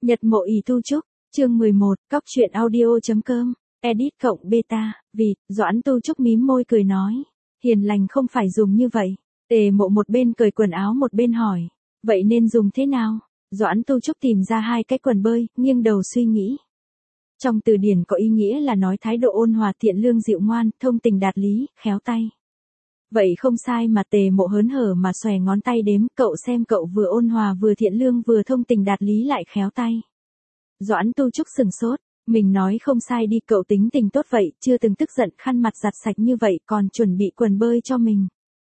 Nhật mộ ỷ tu trúc, chương 11, cóc truyện audio.com, edit cộng beta, vì, Doãn tu trúc mím môi cười nói. Hiền lành không phải dùng như vậy. Tề mộ một bên cởi quần áo một bên hỏi. Vậy nên dùng thế nào? Doãn tu trúc tìm ra hai cái quần bơi, nghiêng đầu suy nghĩ. Trong từ điển có ý nghĩa là nói thái độ ôn hòa thiện lương dịu ngoan, thông tình đạt lý, khéo tay. Vậy không sai mà tề mộ hớn hở mà xòe ngón tay đếm, cậu xem cậu vừa ôn hòa vừa thiện lương vừa thông tình đạt lý lại khéo tay. Doãn tu trúc sừng sốt, mình nói không sai đi, cậu tính tình tốt vậy, chưa từng tức giận, khăn mặt giặt sạch như vậy còn chuẩn bị quần bơi cho mình.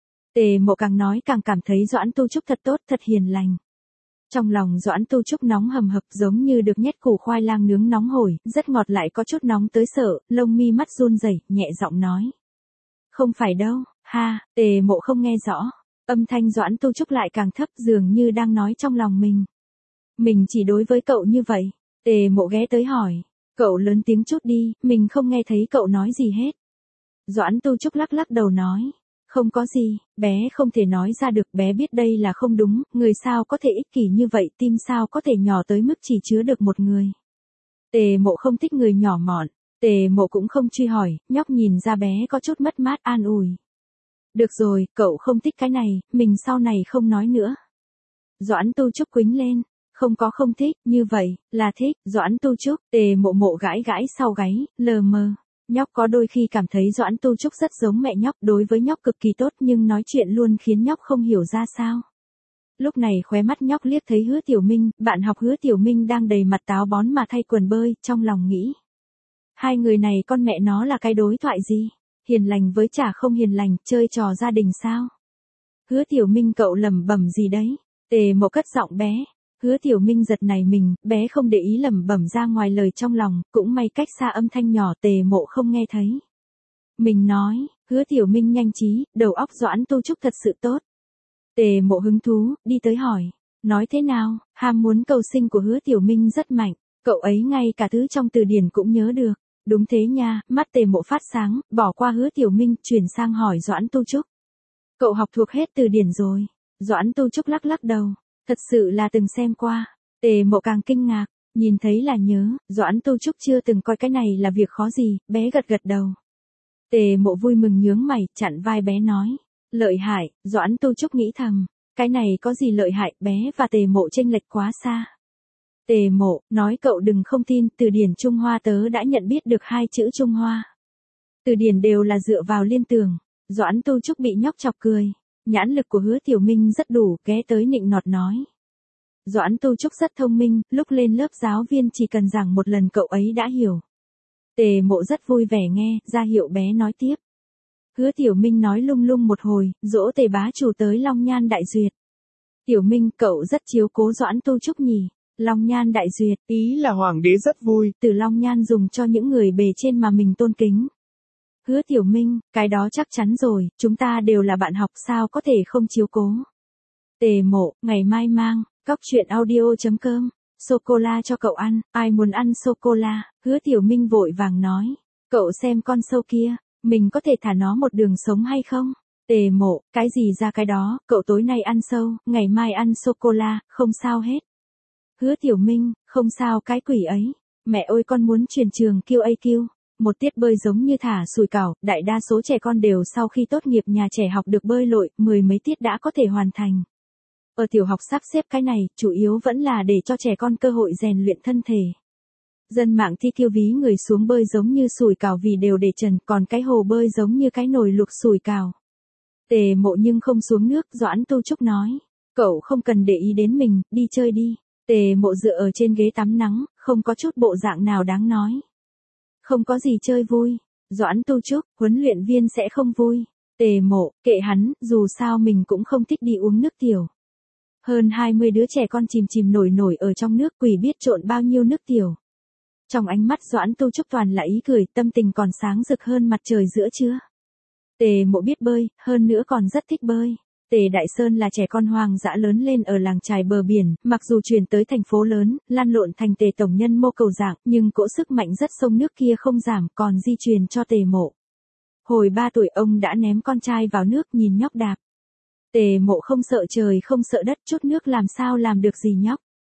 Tề mộ càng nói càng cảm thấy Doãn tu trúc thật tốt, thật hiền lành. Trong lòng Doãn tu trúc nóng hầm hập giống như được nhét củ khoai lang nướng nóng hổi, rất ngọt lại có chút nóng tới sợ, lông mi mắt run rẩy, nhẹ giọng nói. Không phải đâu, ha, tề mộ không nghe rõ, âm thanh Doãn tu trúc lại càng thấp dường như đang nói trong lòng mình. Mình chỉ đối với cậu như vậy, tề mộ ghé tới hỏi, cậu lớn tiếng chút đi, mình không nghe thấy cậu nói gì hết. Doãn tu trúc lắc lắc đầu nói. Không có gì, bé không thể nói ra được, bé biết đây là không đúng, người sao có thể ích kỷ như vậy, tim sao có thể nhỏ tới mức chỉ chứa được một người. Tề mộ không thích người nhỏ mọn, tề mộ cũng không truy hỏi, nhóc nhìn ra bé có chút mất mát an ủi. Được rồi, cậu không thích cái này, mình sau này không nói nữa. Doãn tu trúc quýnh lên, không thích, như vậy, là thích, Doãn tu trúc, tề mộ gãi gãi sau gáy, lờ mờ. Nhóc có đôi khi cảm thấy Doãn tu trúc rất giống mẹ nhóc, đối với nhóc cực kỳ tốt nhưng nói chuyện luôn khiến nhóc không hiểu ra sao. Lúc này khóe mắt nhóc liếc thấy Hứa Tiểu Minh, bạn học Hứa Tiểu Minh đang đầy mặt táo bón mà thay quần bơi, trong lòng nghĩ. Hai người này con mẹ nó là cái đối thoại gì? Hiền lành với chả không hiền lành, chơi trò gia đình sao? Hứa Tiểu Minh cậu lẩm bẩm gì đấy? Tề mộ cất giọng bé. Hứa Tiểu Minh giật nảy mình, bé không để ý lẩm bẩm ra ngoài lời trong lòng, cũng may cách xa âm thanh nhỏ tề mộ không nghe thấy. Mình nói, Hứa Tiểu Minh nhanh trí, đầu óc Doãn tu trúc thật sự tốt. Tề mộ hứng thú, đi tới hỏi, nói thế nào, ham muốn cầu sinh của Hứa Tiểu Minh rất mạnh, cậu ấy ngay cả thứ trong từ điển cũng nhớ được. Đúng thế nha, mắt tề mộ phát sáng, bỏ qua Hứa Tiểu Minh, chuyển sang hỏi Doãn tu trúc. Cậu học thuộc hết từ điển rồi. Doãn tu trúc lắc lắc đầu. Thật sự là từng xem qua. Tề mộ càng kinh ngạc, nhìn thấy là nhớ, Doãn tu trúc chưa từng coi cái này là việc khó gì, bé gật gật đầu. Tề mộ vui mừng nhướng mày, chặn vai bé nói. Lợi hại, Doãn tu trúc nghĩ thầm, cái này có gì lợi hại, bé và tề mộ chênh lệch quá xa. Tề mộ, nói cậu đừng không tin, từ điển Trung Hoa tớ đã nhận biết được hai chữ Trung Hoa. Từ điển đều là dựa vào liên tưởng. Doãn tu trúc bị nhóc chọc cười. Nhãn lực của Hứa Tiểu Minh rất đủ, ghé tới nịnh nọt nói. Doãn tu trúc rất thông minh, lúc lên lớp giáo viên chỉ cần giảng một lần cậu ấy đã hiểu. Tề mộ rất vui vẻ nghe, ra hiệu bé nói tiếp. Hứa Tiểu Minh nói lung lung một hồi, dỗ Tề bá chủ tới Long Nhan Đại Duyệt. Tiểu Minh, cậu rất chiếu cố Doãn tu trúc nhỉ. Long Nhan Đại Duyệt, Ý là hoàng đế rất vui. Từ Long Nhan dùng cho những người bề trên mà mình tôn kính. Hứa Tiểu Minh, cái đó chắc chắn rồi, chúng ta đều là bạn học sao có thể không chiếu cố. Tề mộ, ngày mai mang, cóc truyện audio.com, sô-cô-la cho cậu ăn, ai muốn ăn sô-cô-la, Hứa Tiểu Minh vội vàng nói. Cậu xem con sâu kia, mình có thể thả nó một đường sống hay không? Tề mộ, cái gì ra cái đó, cậu tối nay ăn sâu, ngày mai ăn sô-cô-la, không sao hết. Hứa Tiểu Minh, không sao cái quỷ ấy, mẹ ơi con muốn chuyển trường QAQ. Một tiết bơi giống như thả sủi cảo, đại đa số trẻ con đều sau khi tốt nghiệp nhà trẻ học được bơi lội, 10 mấy tiết đã có thể hoàn thành. Ở tiểu học sắp xếp cái này, chủ yếu vẫn là để cho trẻ con cơ hội rèn luyện thân thể. Dân mạng thi kêu ví người xuống bơi giống như sủi cảo vì đều để trần, còn cái hồ bơi giống như cái nồi luộc sủi cảo. Tề mộ nhưng không xuống nước, Doãn tu trúc nói. Cậu không cần để ý đến mình, đi chơi đi. Tề mộ dựa ở trên ghế tắm nắng, không có chút bộ dạng nào đáng nói. Không có gì chơi vui. Doãn tu trúc, huấn luyện viên sẽ không vui. Tề mộ, kệ hắn, dù sao mình cũng không thích đi uống nước tiểu. Hơn 20 đứa trẻ con chìm nổi ở trong nước, quỷ biết trộn bao nhiêu nước tiểu. Trong ánh mắt Doãn tu trúc toàn là ý cười, tâm tình còn sáng rực hơn mặt trời giữa trưa. Tề mộ biết bơi, hơn nữa còn rất thích bơi. Tề Đại Sơn là trẻ con hoang dã lớn lên ở làng chài bờ biển, mặc dù chuyển tới thành phố lớn, lăn lộn thành Tề tổng nhân mô cầu dạng, nhưng cỗ sức mạnh rất sông nước kia không giảm, còn di truyền cho Tề mộ. Hồi 3 tuổi ông đã ném con trai vào nước nhìn nhóc đạp. Tề mộ không sợ trời không sợ đất, chút nước làm sao làm được gì nhóc.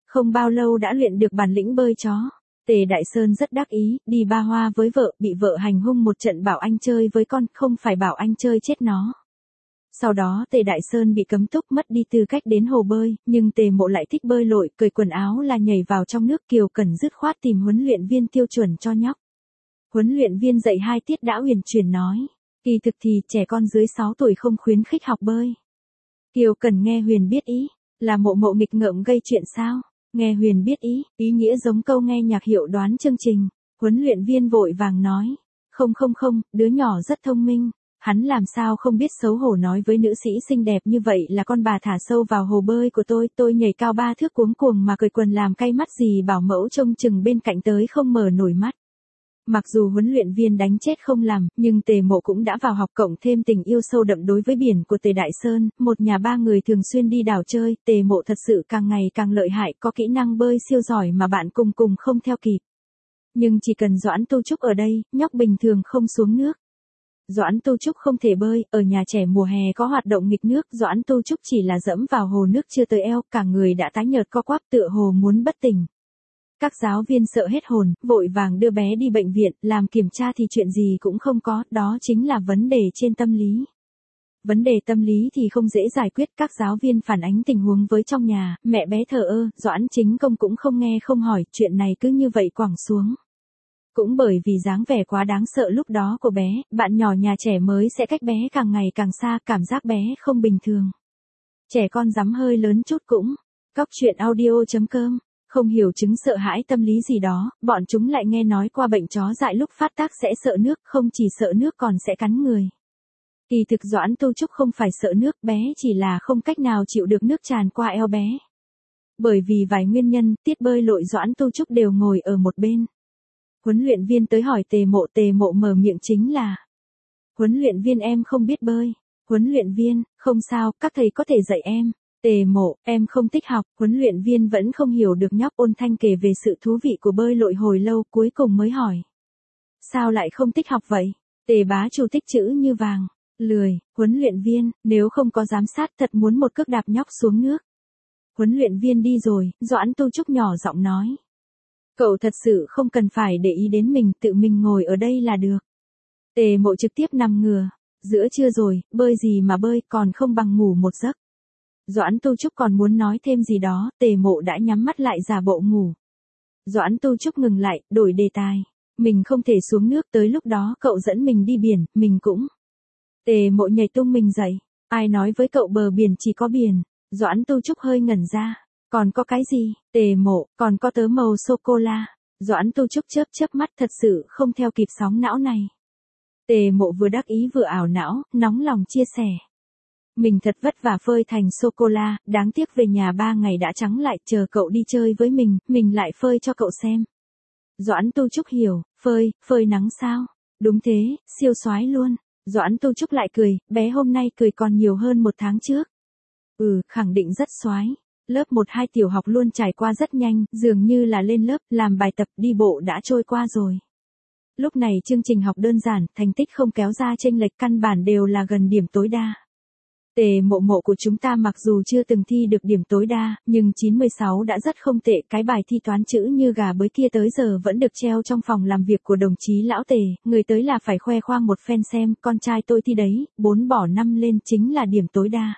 Không bao lâu đã luyện được bản lĩnh bơi chó. Tề Đại Sơn rất đắc ý, đi Ba Hoa với vợ, bị vợ hành hung một trận bảo anh chơi với con, không phải bảo anh chơi chết nó. Sau đó Tề Đại Sơn bị cấm túc, mất đi tư cách đến hồ bơi, nhưng Tề Mộ lại thích bơi lội, cởi quần áo là nhảy vào trong nước. Kiều Cần dứt khoát tìm huấn luyện viên tiêu chuẩn cho nhóc. Huấn luyện viên dạy 2 tiết đã huyền chuyển nói, kỳ thực thì trẻ con dưới 6 tuổi không khuyến khích học bơi. Kiều Cần nghe Huyền biết ý, là Mộ Mộ nghịch ngợm gây chuyện sao? Nghe Huyền biết ý, ý nghĩa giống câu nghe nhạc hiệu đoán chương trình. Huấn luyện viên vội vàng nói, không, đứa nhỏ rất thông minh. Hắn làm sao không biết xấu hổ nói với nữ sĩ xinh đẹp như vậy là con bà thả sâu vào hồ bơi của tôi nhảy cao 3 thước cuống cuồng mà cởi quần làm cay mắt gì, bảo mẫu trông chừng bên cạnh tới không mở nổi mắt. Mặc dù huấn luyện viên đánh chết không làm, nhưng Tề Mộ cũng đã vào học, cộng thêm tình yêu sâu đậm đối với biển của Tề Đại Sơn, một nhà 3 người thường xuyên đi đảo chơi. Tề Mộ thật sự càng ngày càng lợi hại, có kỹ năng bơi siêu giỏi mà bạn cùng không theo kịp. Nhưng chỉ cần Doãn Tu Trúc ở đây, nhóc bình thường không xuống nước. Doãn Tu Trúc không thể bơi, ở nhà trẻ mùa hè có hoạt động nghịch nước, Doãn Tu Trúc chỉ là dẫm vào hồ nước chưa tới eo, cả người đã tái nhợt co quắp tựa hồ muốn bất tỉnh. Các giáo viên sợ hết hồn, vội vàng đưa bé đi bệnh viện, làm kiểm tra thì chuyện gì cũng không có, đó chính là vấn đề trên tâm lý. Vấn đề tâm lý thì không dễ giải quyết, các giáo viên phản ánh tình huống với trong nhà, mẹ bé thờ ơ, Doãn Chính Công cũng không nghe không hỏi, chuyện này cứ như vậy quẳng xuống. Cũng bởi vì dáng vẻ quá đáng sợ lúc đó của bé, bạn nhỏ nhà trẻ mới sẽ cách bé càng ngày càng xa, cảm giác bé không bình thường. Trẻ con dám hơi lớn chút cũng. Cóc truyện audio.com. Không hiểu chứng sợ hãi tâm lý gì đó, bọn chúng lại nghe nói qua bệnh chó dại lúc phát tác sẽ sợ nước, không chỉ sợ nước còn sẽ cắn người. Kỳ thực Doãn Tu Trúc không phải sợ nước, bé chỉ là không cách nào chịu được nước tràn qua eo bé. Bởi vì vài nguyên nhân, tiết bơi lội Doãn Tu Trúc đều ngồi ở một bên. Huấn luyện viên tới hỏi Tề Mộ mở miệng chính là: huấn luyện viên em không biết bơi. Huấn luyện viên, không sao, các thầy có thể dạy em. Tề Mộ, em không thích học. Huấn luyện viên vẫn không hiểu được nhóc ôn thanh kể về sự thú vị của bơi lội hồi lâu, cuối cùng mới hỏi: sao lại không thích học vậy? Tề bá chủ tích chữ như vàng. Lười. Huấn luyện viên, nếu không có giám sát thật muốn một cước đạp nhóc xuống nước. Huấn luyện viên đi rồi, Doãn Tu Trúc nhỏ giọng nói: cậu thật sự không cần phải để ý đến mình, tự mình ngồi ở đây là được. Tề Mộ trực tiếp nằm ngửa. Giữa trưa rồi, bơi gì mà bơi, còn không bằng ngủ một giấc. Doãn Tu Trúc còn muốn nói thêm gì đó, Tề Mộ đã nhắm mắt lại giả bộ ngủ. Doãn Tu Trúc ngừng lại, đổi đề tài. Mình không thể xuống nước, tới lúc đó cậu dẫn mình đi biển, mình cũng. Tề Mộ nhảy tung mình dậy. Ai nói với cậu bờ biển chỉ có biển? Doãn Tu Trúc hơi ngẩn ra. Còn có cái gì? Tề Mộ, còn có tớ màu sô-cô-la. Doãn Tu Trúc chớp mắt, thật sự không theo kịp sóng não này. Tề Mộ vừa đắc ý vừa ảo não, nóng lòng chia sẻ. Mình thật vất vả phơi thành sô-cô-la, đáng tiếc về nhà 3 ngày đã trắng lại, chờ cậu đi chơi với mình lại phơi cho cậu xem. Doãn Tu Trúc hiểu, phơi nắng sao? Đúng thế, siêu soái luôn. Doãn Tu Trúc lại cười, bé hôm nay cười còn nhiều hơn 1 tháng trước. Khẳng định rất soái. Lớp 1-2 tiểu học luôn trải qua rất nhanh, dường như là lên lớp, làm bài tập, đi bộ đã trôi qua rồi. Lúc này chương trình học đơn giản, thành tích không kéo ra chênh lệch, căn bản đều là gần điểm tối đa. Tề Mộ của chúng ta mặc dù chưa từng thi được điểm tối đa, nhưng 96 đã rất không tệ, cái bài thi toán chữ như gà bới kia tới giờ vẫn được treo trong phòng làm việc của đồng chí lão Tề, người tới là phải khoe khoang một phen xem, con trai tôi thi đấy, 4 bỏ 5 lên chính là điểm tối đa.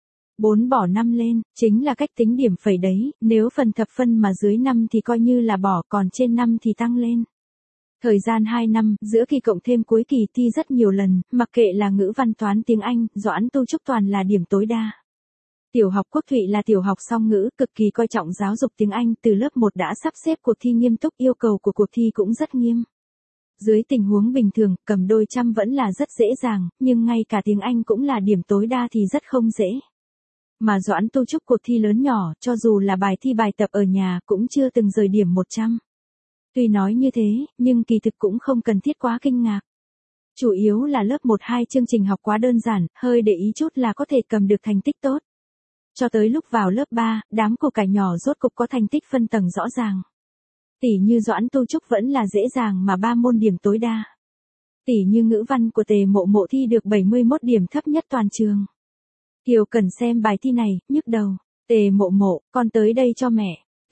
4 bỏ 5 lên, chính là cách tính điểm phẩy đấy, nếu phần thập phân mà dưới 5 thì coi như là bỏ, còn trên 5 thì tăng lên. Thời gian 2 năm, giữa kỳ cộng thêm cuối kỳ thi rất nhiều lần, mặc kệ là ngữ văn toán tiếng Anh, Doãn Tu Trúc toàn là điểm tối đa. Tiểu học Quốc Thụy là tiểu học song ngữ, cực kỳ coi trọng giáo dục tiếng Anh, từ lớp 1 đã sắp xếp cuộc thi nghiêm túc, yêu cầu của cuộc thi cũng rất nghiêm. Dưới tình huống bình thường, cầm đôi trăm vẫn là rất dễ dàng, nhưng ngay cả tiếng Anh cũng là điểm tối đa thì rất không dễ. Mà Doãn Tu Trúc cuộc thi lớn nhỏ, cho dù là bài thi bài tập ở nhà cũng chưa từng rời điểm 100. Tuy nói như thế, nhưng kỳ thực cũng không cần thiết quá kinh ngạc. Chủ yếu là lớp 1-2 chương trình học quá đơn giản, hơi để ý chút là có thể cầm được thành tích tốt. Cho tới lúc vào lớp 3, đám củ cải nhỏ rốt cục có thành tích phân tầng rõ ràng. Tỷ như Doãn Tu Trúc vẫn là dễ dàng mà 3 môn điểm tối đa. Tỷ như ngữ văn của Tề Mộ thi được 71 điểm, thấp nhất toàn trường. Kiều Cần xem bài thi này, nhức đầu. Tề Mộ, con tới đây cho mẹ.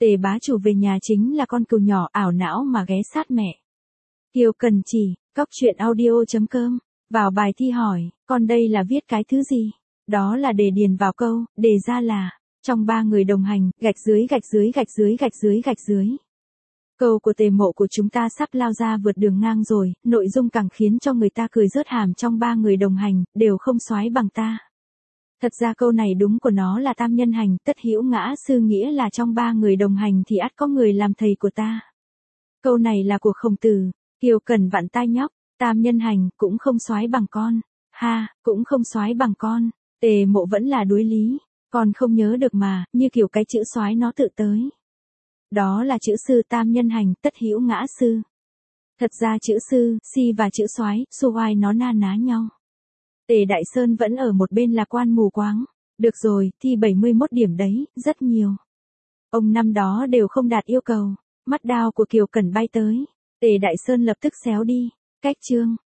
Tề bá chủ về nhà chính là con cừu nhỏ ảo não mà ghé sát mẹ. Kiều Cần Chỉ, cóc truyện audio.com, vào bài thi hỏi, con đây là viết cái thứ gì? Đó là để điền vào câu, đề ra là, trong 3 người đồng hành, gạch dưới gạch dưới gạch dưới gạch dưới gạch dưới. Câu của Tề Mộ của chúng ta sắp lao ra vượt đường ngang rồi, nội dung càng khiến cho người ta cười rớt hàm, trong 3 người đồng hành, đều không soái bằng ta. Thật ra câu này đúng của nó là tam nhân hành, tất hữu ngã sư, nghĩa là trong 3 người đồng hành thì ắt có người làm thầy của ta. Câu này là của Khổng Tử. Kiều Cần vặn tai nhóc, tam nhân hành cũng không soái bằng con. Ha, cũng không soái bằng con. Tề Mộ vẫn là đuối lý, con không nhớ được mà, như kiểu cái chữ soái nó tự tới. Đó là chữ sư, tam nhân hành, tất hữu ngã sư. Thật ra chữ sư, si và chữ soái, su oai nó na ná nhau. Tề Đại Sơn vẫn ở một bên lạc quan mù quáng. Được rồi, thi 71 điểm đấy, rất nhiều. Ông năm đó đều không đạt yêu cầu. Mắt đao của Kiều Cần bay tới. Tề Đại Sơn lập tức xéo đi. Cách chương.